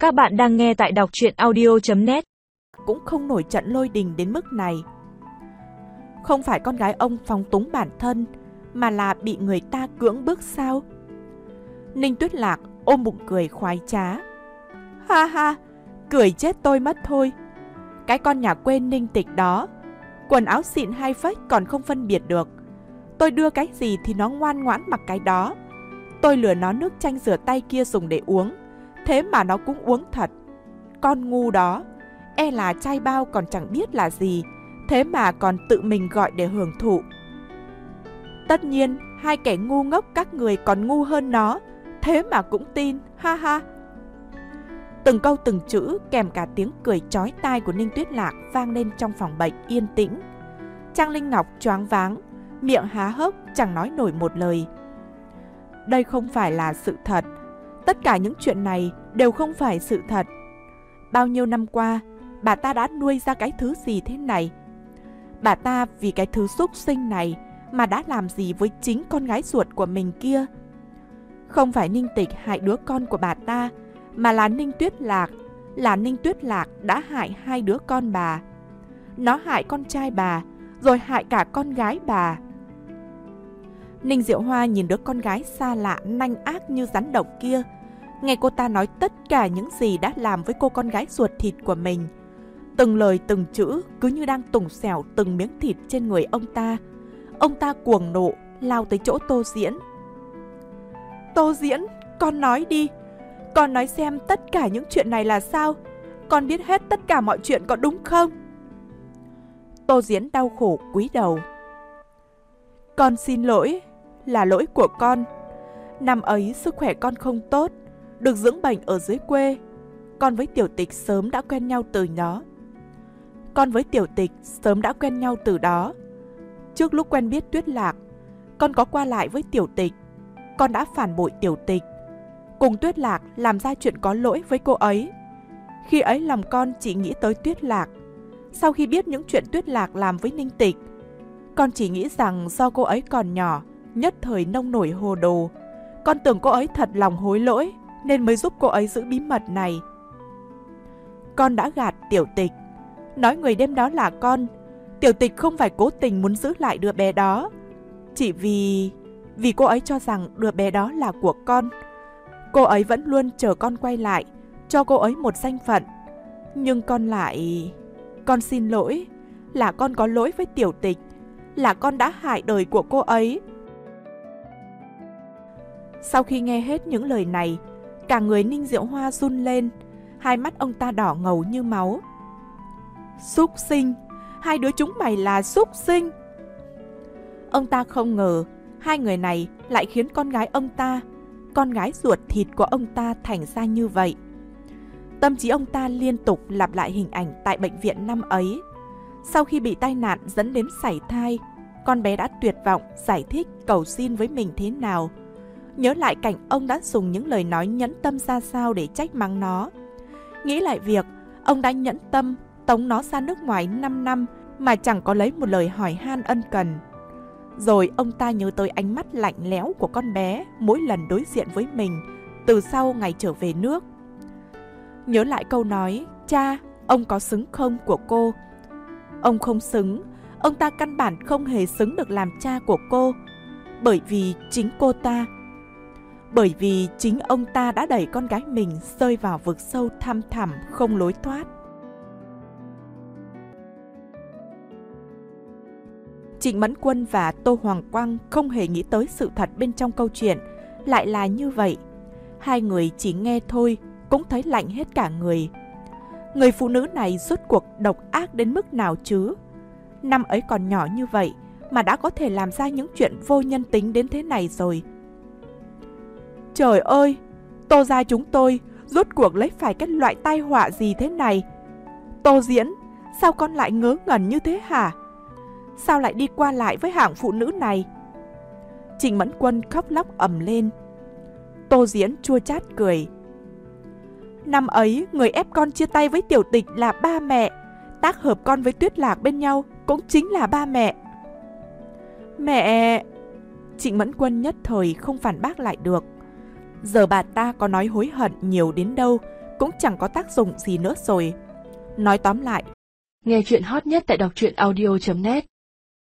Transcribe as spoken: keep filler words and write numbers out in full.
Các bạn đang nghe tại đọc truyện audio chấm net. Cũng không nổi trận lôi đình đến mức này. Không phải con gái ông phóng túng bản thân, mà là bị người ta cưỡng bức sao? Ninh Tuyết Lạc ôm bụng cười khoái trá. Ha ha, cười chết tôi mất thôi. Cái con nhà quê Ninh Tịch đó, quần áo xịn hay phếch còn không phân biệt được. Tôi đưa cái gì thì nó ngoan ngoãn mặc cái đó. Tôi lừa nó nước chanh rửa tay kia dùng để uống, thế mà nó cũng uống thật. Con ngu đó, e là chai bao còn chẳng biết là gì, thế mà còn tự mình gọi để hưởng thụ. Tất nhiên, hai kẻ ngu ngốc các người còn ngu hơn nó, thế mà cũng tin, ha ha. Từng câu từng chữ kèm cả tiếng cười chói tai của Ninh Tuyết Lạc vang lên trong phòng bệnh yên tĩnh. Trang Linh Ngọc choáng váng, miệng há hốc chẳng nói nổi một lời. Đây không phải là sự thật. Tất cả những chuyện này đều không phải sự thật. Bao nhiêu năm qua, bà ta đã nuôi ra cái thứ gì thế này? Bà ta vì cái thứ xúc sinh này mà đã làm gì với chính con gái ruột của mình kia? Không phải Ninh Tịch hại đứa con của bà ta, mà là Ninh Tuyết Lạc. Là Ninh Tuyết Lạc đã hại hai đứa con bà. Nó hại con trai bà, rồi hại cả con gái bà. Ninh Diệu Hoa nhìn đứa con gái xa lạ nanh ác như rắn độc kia, nghe cô ta nói tất cả những gì đã làm với cô con gái ruột thịt của mình. Từng lời từng chữ cứ như đang tùng xẻo từng miếng thịt trên người ông ta. Ông ta cuồng nộ lao tới chỗ Tô Diễn. Tô Diễn, con nói đi. Con nói xem tất cả những chuyện này là sao? Con biết hết tất cả mọi chuyện có đúng không? Tô Diễn đau khổ cúi đầu. Con xin lỗi, là lỗi của con. Năm ấy sức khỏe con không tốt, được dưỡng bệnh ở dưới quê. Con với Tiểu Tịch sớm đã quen nhau từ đó. Con với Tiểu Tịch sớm đã quen nhau từ đó. Trước lúc quen biết Tuyết Lạc, con có qua lại với Tiểu Tịch. Con đã phản bội Tiểu Tịch, cùng Tuyết Lạc làm ra chuyện có lỗi với cô ấy. Khi ấy lòng con chỉ nghĩ tới Tuyết Lạc. Sau khi biết những chuyện Tuyết Lạc làm với Ninh Tịch, con chỉ nghĩ rằng do cô ấy còn nhỏ, nhất thời nông nổi hồ đồ. Con tưởng cô ấy thật lòng hối lỗi, nên mới giúp cô ấy giữ bí mật này. Con đã gạt Tiểu Tịch, nói người đêm đó là con. Tiểu Tịch không phải cố tình muốn giữ lại đứa bé đó, chỉ vì... vì cô ấy cho rằng đứa bé đó là của con. Cô ấy vẫn luôn chờ con quay lại, cho cô ấy một danh phận. Nhưng con lại... Con xin lỗi, là con có lỗi với Tiểu Tịch, là con đã hại đời của cô ấy. Sau khi nghe hết những lời này, cả người Ninh Diệu Hoa run lên, hai mắt ông ta đỏ ngầu như máu. Súc sinh, hai đứa chúng mày là súc sinh. Ông ta không ngờ hai người này lại khiến con gái ông ta, con gái ruột thịt của ông ta thành ra như vậy. Tâm trí ông ta liên tục lặp lại hình ảnh tại bệnh viện năm ấy. Sau khi bị tai nạn dẫn đến sảy thai, con bé đã tuyệt vọng giải thích cầu xin với mình thế nào. Nhớ lại cảnh ông đã dùng những lời nói nhẫn tâm ra sao để trách mắng nó. Nghĩ lại việc ông đã nhẫn tâm tống nó ra nước ngoài năm năm mà chẳng có lấy một lời hỏi han ân cần. Rồi ông ta nhớ tới ánh mắt lạnh lẽo của con bé mỗi lần đối diện với mình từ sau ngày trở về nước. Nhớ lại câu nói, cha, ông có xứng không của cô. Ông không xứng, ông ta căn bản không hề xứng được làm cha của cô. Bởi vì chính cô ta, bởi vì chính ông ta đã đẩy con gái mình rơi vào vực sâu thăm thẳm không lối thoát. Trịnh Mẫn Quân và Tô Hoàng Quang không hề nghĩ tới sự thật bên trong câu chuyện lại là như vậy. Hai người chỉ nghe thôi cũng thấy lạnh hết cả người. Người phụ nữ này rốt cuộc độc ác đến mức nào chứ? Năm ấy còn nhỏ như vậy mà đã có thể làm ra những chuyện vô nhân tính đến thế này rồi. Trời ơi, Tô gia chúng tôi rốt cuộc lấy phải cái loại tai họa gì thế này? Tô Diễn, sao con lại ngớ ngẩn như thế hả? Sao lại đi qua lại với hạng phụ nữ này? Trịnh Mẫn Quân khóc lóc ầm lên. Tô Diễn chua chát cười. Năm ấy, người ép con chia tay với Tiểu Tịch là ba mẹ. Tác hợp con với Tuyết Lạc bên nhau cũng chính là ba mẹ. Mẹ... Trịnh Mẫn Quân nhất thời không phản bác lại được. Giờ bà ta có nói hối hận nhiều đến đâu cũng chẳng có tác dụng gì nữa rồi. Nói tóm lại, nghe chuyện hot nhất tại đọc truyện audio chấm net.